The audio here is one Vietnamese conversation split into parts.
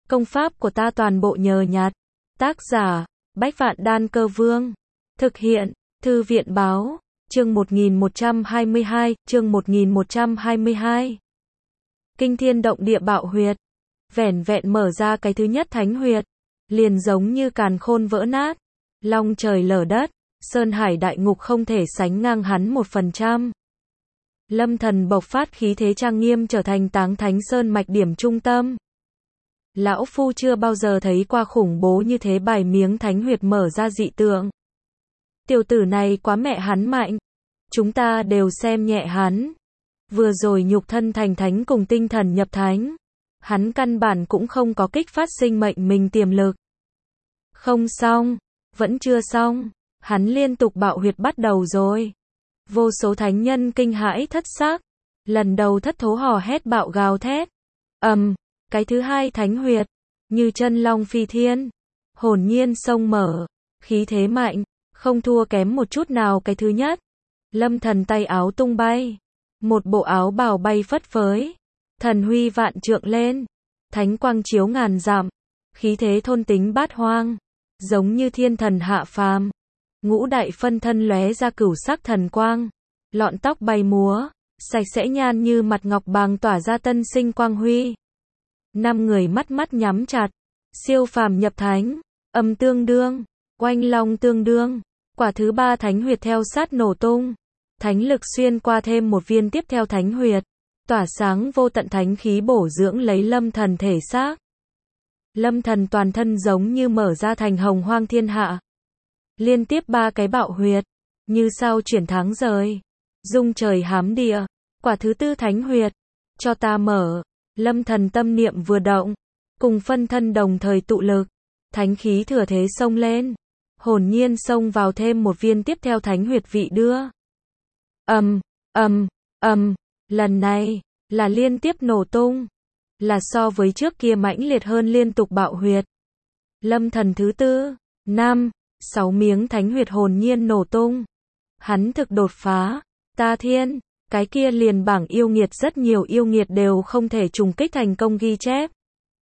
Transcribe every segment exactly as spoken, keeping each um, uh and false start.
Công pháp của ta toàn bộ nhờ nhặt. Tác giả, Bách Vạn Đan Cơ Vương. Thực hiện, Thư viện Báo. Chương một nghìn một trăm hai mươi hai, chương một nghìn một trăm hai mươi hai. Kinh thiên động địa bạo huyệt. Vẻn vẹn mở ra cái thứ nhất thánh huyệt, liền giống như càn khôn vỡ nát. Long trời lở đất, sơn hải đại ngục không thể sánh ngang hắn một phần trăm. Lâm Thần bộc phát khí thế trang nghiêm trở thành Táng Thánh Sơn mạch điểm trung tâm. Lão Phu chưa bao giờ thấy qua khủng bố như thế, bài miếng thánh huyệt mở ra dị tượng. Tiểu tử này quá mẹ hắn mạnh. Chúng ta đều xem nhẹ hắn. Vừa rồi nhục thân thành thánh cùng tinh thần nhập thánh. Hắn căn bản cũng không có kích phát sinh mệnh mình tiềm lực. Không xong, vẫn chưa xong. Hắn liên tục bạo huyệt bắt đầu rồi. Vô số thánh nhân kinh hãi thất xác. Lần đầu thất thố hò hét bạo gào thét. Ầm, um, cái thứ hai thánh huyệt, như chân long phi thiên, hồn nhiên sông mở, khí thế mạnh, không thua kém một chút nào cái thứ nhất. Lâm Thần tay áo tung bay, một bộ áo bào bay phất phới, thần huy vạn trượng lên, thánh quang chiếu ngàn dặm, khí thế thôn tính bát hoang, giống như thiên thần hạ phàm. Ngũ đại phân thân lóe ra cửu sắc thần quang, lọn tóc bay múa, sạch sẽ nhan như mặt ngọc bàng tỏa ra tân sinh quang huy. Năm người mắt mắt nhắm chặt, siêu phàm nhập thánh, âm tương đương, oanh long tương đương, quả thứ ba thánh huyệt theo sát nổ tung, thánh lực xuyên qua thêm một viên tiếp theo thánh huyệt, tỏa sáng vô tận thánh khí bổ dưỡng lấy Lâm Thần thể xác. Lâm Thần toàn thân giống như mở ra thành hồng hoang thiên hạ. Liên tiếp ba cái bạo huyệt, như sao chuyển tháng rời, dung trời hám địa, quả thứ tư thánh huyệt, cho ta mở. Lâm Thần tâm niệm vừa động, cùng phân thân đồng thời tụ lực, thánh khí thừa thế xông lên, hồn nhiên xông vào thêm một viên tiếp theo thánh huyệt vị đưa. Ầm, ầm, ầm, lần này là liên tiếp nổ tung, là so với trước kia mãnh liệt hơn liên tục bạo huyệt. Lâm Thần thứ tư, năm, sáu miếng thánh huyệt hồn nhiên nổ tung. Hắn thực đột phá, ta thiên. Cái kia liền bảng yêu nghiệt rất nhiều yêu nghiệt đều không thể trùng kích thành công ghi chép.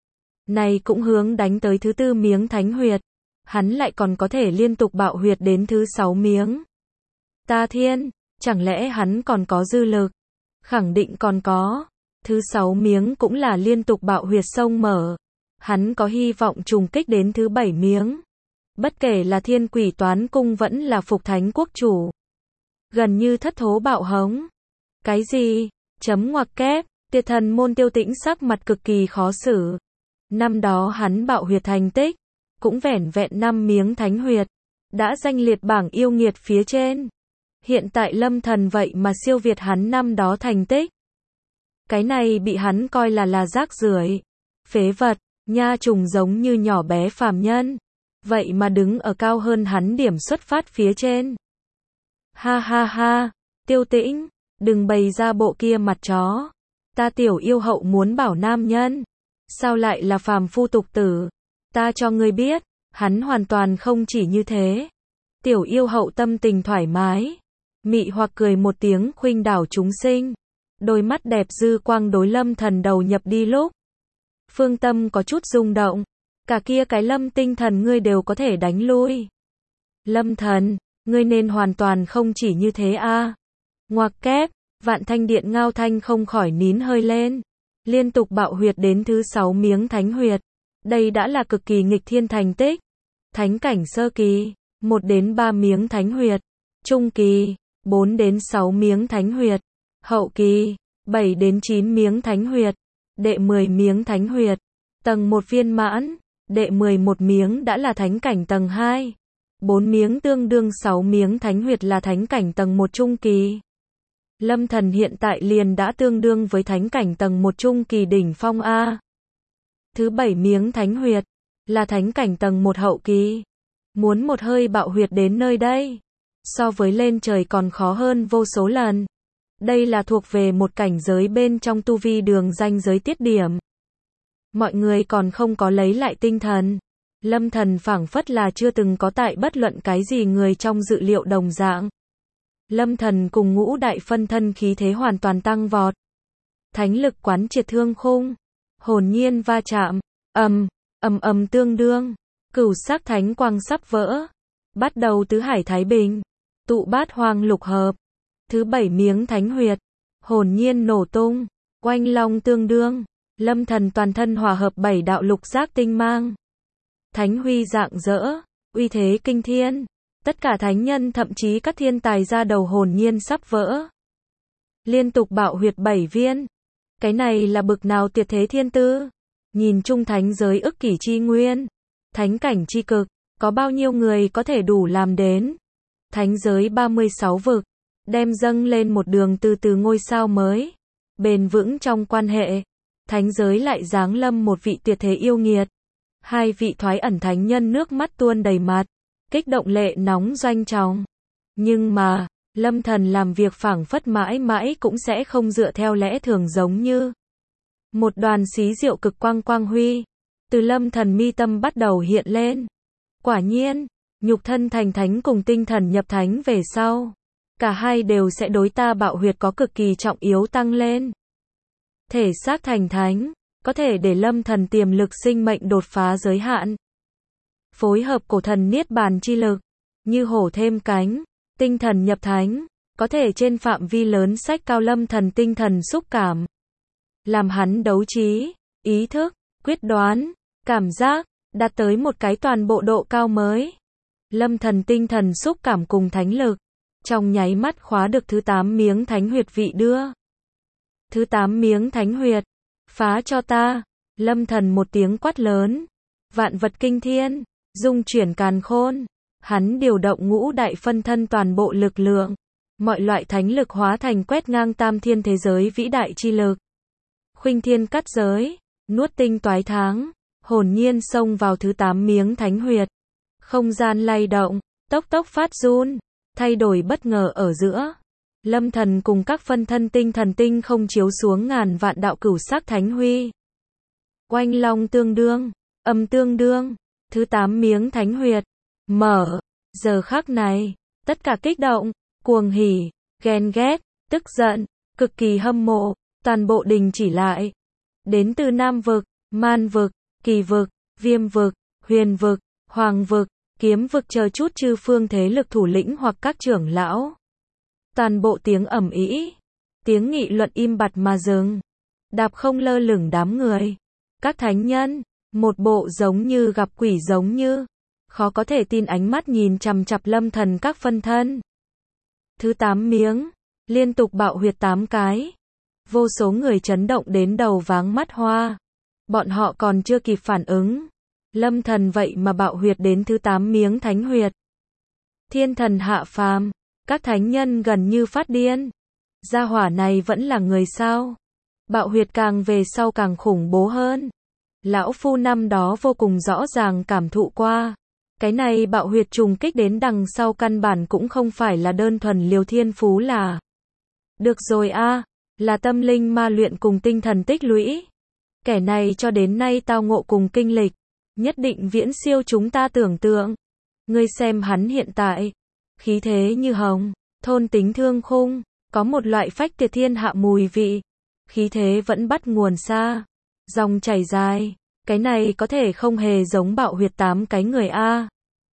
Này cũng hướng đánh tới thứ tư miếng thánh huyệt. Hắn lại còn có thể liên tục bạo huyệt đến thứ sáu miếng. Ta thiên, chẳng lẽ hắn còn có dư lực? Khẳng định còn có. Thứ sáu miếng cũng là liên tục bạo huyệt sông mở. Hắn có hy vọng trùng kích đến thứ bảy miếng. Bất kể là thiên quỷ toán cung vẫn là phục thánh quốc chủ. Gần như thất thố bạo hống. Cái gì? Chấm ngoặc kép, Tiệt Thần Môn Tiêu Tĩnh sắc mặt cực kỳ khó xử. Năm đó hắn bạo huyệt thành tích, cũng vẻn vẹn năm miếng thánh huyệt, đã danh liệt bảng yêu nghiệt phía trên. Hiện tại Lâm Thần vậy mà siêu việt hắn năm đó thành tích. Cái này bị hắn coi là là rác rưởi, phế vật, nha trùng giống như nhỏ bé phàm nhân. Vậy mà đứng ở cao hơn hắn điểm xuất phát phía trên. Ha ha ha, Tiêu Tĩnh. Đừng bày ra bộ kia mặt chó. Ta tiểu yêu hậu muốn bảo nam nhân. Sao lại là phàm phu tục tử? Ta cho ngươi biết, hắn hoàn toàn không chỉ như thế. Tiểu yêu hậu tâm tình thoải mái. Mị hoặc cười một tiếng khuynh đảo chúng sinh. Đôi mắt đẹp dư quang đối Lâm Thần đầu nhập đi lúc. Phương tâm có chút rung động. Cả kia cái Lâm tinh thần ngươi đều có thể đánh lui. Lâm Thần, ngươi nên hoàn toàn không chỉ như thế a. Ngoặc kép, Vạn Thanh Điện Ngao Thanh không khỏi nín hơi lên. Liên tục bạo huyệt đến thứ sáu miếng thánh huyệt. Đây đã là cực kỳ nghịch thiên thành tích. Thánh cảnh sơ kỳ, một đến ba miếng thánh huyệt. Trung kỳ, bốn đến sáu miếng thánh huyệt. Hậu kỳ, bảy đến chín miếng thánh huyệt. Đệ mười miếng thánh huyệt. Tầng một viên mãn, đệ mười một miếng đã là thánh cảnh tầng hai. bốn miếng tương đương sáu miếng thánh huyệt là thánh cảnh tầng một trung kỳ. Lâm Thần hiện tại liền đã tương đương với thánh cảnh tầng một trung kỳ đỉnh phong A. Thứ bảy miếng thánh huyệt, là thánh cảnh tầng một hậu kỳ. Muốn một hơi bạo huyệt đến nơi đây, so với lên trời còn khó hơn vô số lần. Đây là thuộc về một cảnh giới bên trong tu vi đường ranh giới tiết điểm. Mọi người còn không có lấy lại tinh thần. Lâm Thần phảng phất là chưa từng có tại bất luận cái gì người trong dự liệu đồng dạng. Lâm Thần cùng ngũ đại phân thân khí thế hoàn toàn tăng vọt. Thánh lực quán triệt thương khung, hồn nhiên va chạm, ầm, Ầm ầm tương đương, cửu sắc thánh quang sắp vỡ. Bắt đầu tứ hải thái bình, tụ bát hoang lục hợp. Thứ bảy miếng thánh huyệt, hồn nhiên nổ tung, oanh long tương đương, lâm thần toàn thân hòa hợp bảy đạo lục giác tinh mang. Thánh huy rạng rỡ, uy thế kinh thiên, tất cả thánh nhân thậm chí các thiên tài ra đầu hồn nhiên sắp vỡ. Liên tục bạo huyệt bảy viên, cái này là bực nào tuyệt thế thiên tư, nhìn chung thánh giới ức kỷ chi nguyên, thánh cảnh chi cực, có bao nhiêu người có thể đủ làm đến. Thánh giới ba mươi sáu vực, đem dâng lên một đường từ từ ngôi sao mới, bền vững trong quan hệ. Thánh giới lại giáng lâm một vị tuyệt thế yêu nghiệt. Hai vị thoái ẩn thánh nhân nước mắt tuôn đầy mặt, kích động lệ nóng doanh trọng. Nhưng mà, Lâm Thần làm việc phảng phất mãi mãi cũng sẽ không dựa theo lẽ thường giống như một đoàn xí diệu cực quang quang huy, từ Lâm Thần mi tâm bắt đầu hiện lên. Quả nhiên, nhục thân thành thánh cùng tinh thần nhập thánh về sau, cả hai đều sẽ đối ta bạo huyệt có cực kỳ trọng yếu tăng lên. Thể xác thành thánh, có thể để Lâm Thần tiềm lực sinh mệnh đột phá giới hạn. Phối hợp cổ thần niết bàn chi lực, như hổ thêm cánh, tinh thần nhập thánh, có thể trên phạm vi lớn sách cao Lâm Thần tinh thần xúc cảm. Làm hắn đấu trí, ý thức, quyết đoán, cảm giác, đạt tới một cái toàn bộ độ cao mới. Lâm Thần tinh thần xúc cảm cùng thánh lực, trong nháy mắt khóa được thứ tám miếng thánh huyệt vị đưa. Thứ tám miếng thánh huyệt, phá cho ta. Lâm Thần một tiếng quát lớn, vạn vật kinh thiên, dung chuyển càn khôn. Hắn điều động ngũ đại phân thân toàn bộ lực lượng, mọi loại thánh lực hóa thành quét ngang tam thiên thế giới vĩ đại chi lực. Khuynh thiên cắt giới, nuốt tinh toái tháng, hồn nhiên xông vào thứ tám miếng thánh huyệt. Không gian lay động, tốc tốc phát run, thay đổi bất ngờ ở giữa. Lâm Thần cùng các phân thân tinh thần tinh không chiếu xuống ngàn vạn đạo cửu sắc thánh huy. Oanh long tương đương, âm tương đương, thứ tám miếng thánh huyệt, mở. Giờ khắc này, tất cả kích động, cuồng hỉ, ghen ghét, tức giận, cực kỳ hâm mộ, toàn bộ đình chỉ lại. Đến từ Nam vực, Man vực, Kỳ vực, Viêm vực, Huyền vực, Hoàng vực, Kiếm vực chờ chút chư phương thế lực thủ lĩnh hoặc các trưởng lão. Toàn bộ tiếng ầm ĩ, tiếng nghị luận im bặt mà dừng. Đạp không lơ lửng đám người. Các thánh nhân, một bộ giống như gặp quỷ giống như, khó có thể tin ánh mắt nhìn chằm chằm Lâm Thần các phân thân. Thứ tám miếng, liên tục bạo huyệt tám cái. Vô số người chấn động đến đầu váng mắt hoa. Bọn họ còn chưa kịp phản ứng. Lâm Thần vậy mà bạo huyệt đến thứ tám miếng thánh huyệt. Thiên thần hạ phàm, các thánh nhân gần như phát điên. Gia hỏa này vẫn là người sao? Bạo huyệt càng về sau càng khủng bố hơn. Lão phu năm đó vô cùng rõ ràng cảm thụ qua. Cái này bạo huyệt trùng kích đến đằng sau căn bản cũng không phải là đơn thuần liều thiên phú là. Được rồi a, là tâm linh ma luyện cùng tinh thần tích lũy. Kẻ này cho đến nay tao ngộ cùng kinh lịch, nhất định viễn siêu chúng ta tưởng tượng. Ngươi xem hắn hiện tại, khí thế như hồng, thôn tính thương khung, có một loại phách tuyệt thiên hạ mùi vị. Khí thế vẫn bắt nguồn xa, dòng chảy dài, cái này có thể không hề giống bạo huyệt tám cái người a.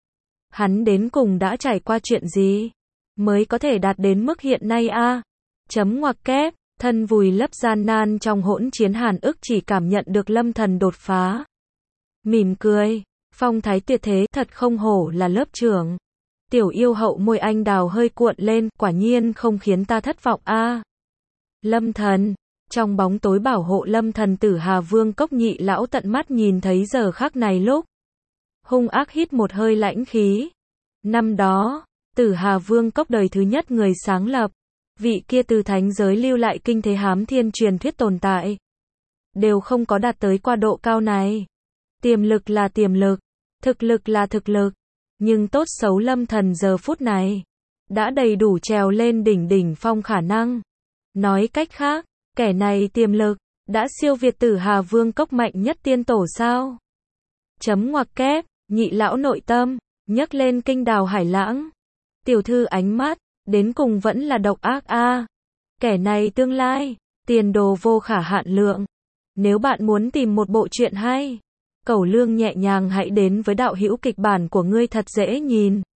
Hắn đến cùng đã trải qua chuyện gì mới có thể đạt đến mức hiện nay a? Chấm ngoặc kép, thân vùi lấp gian nan trong hỗn chiến hàn ức chỉ cảm nhận được Lâm Thần đột phá. Mỉm cười, phong thái tuyệt thế thật không hổ là lớp trưởng. Tiểu yêu hậu môi anh đào hơi cuộn lên, quả nhiên không khiến ta thất vọng a. Lâm Thần, trong bóng tối bảo hộ Lâm Thần Tử Hà Vương Cốc nhị lão tận mắt nhìn thấy giờ khắc này lúc. Hung ác hít một hơi lãnh khí. Năm đó, Tử Hà Vương Cốc đời thứ nhất người sáng lập, vị kia từ thánh giới lưu lại kinh thế hám thiên truyền thuyết tồn tại, đều không có đạt tới qua độ cao này. Tiềm lực là tiềm lực, thực lực là thực lực, nhưng tốt xấu Lâm Thần giờ phút này đã đầy đủ trèo lên đỉnh đỉnh phong khả năng. Nói cách khác, kẻ này tiềm lực đã siêu việt Tử Hà Vương Cốc mạnh nhất tiên tổ sao? Chấm ngoặc kép, nhị lão nội tâm nhấc lên kinh đào hải lãng. Tiểu thư ánh mắt đến cùng vẫn là độc ác a. Kẻ này tương lai tiền đồ vô khả hạn lượng. Nếu bạn muốn tìm một bộ truyện hay, Cẩu Lương nhẹ nhàng hãy đến với đạo hữu kịch bản của ngươi thật dễ nhìn.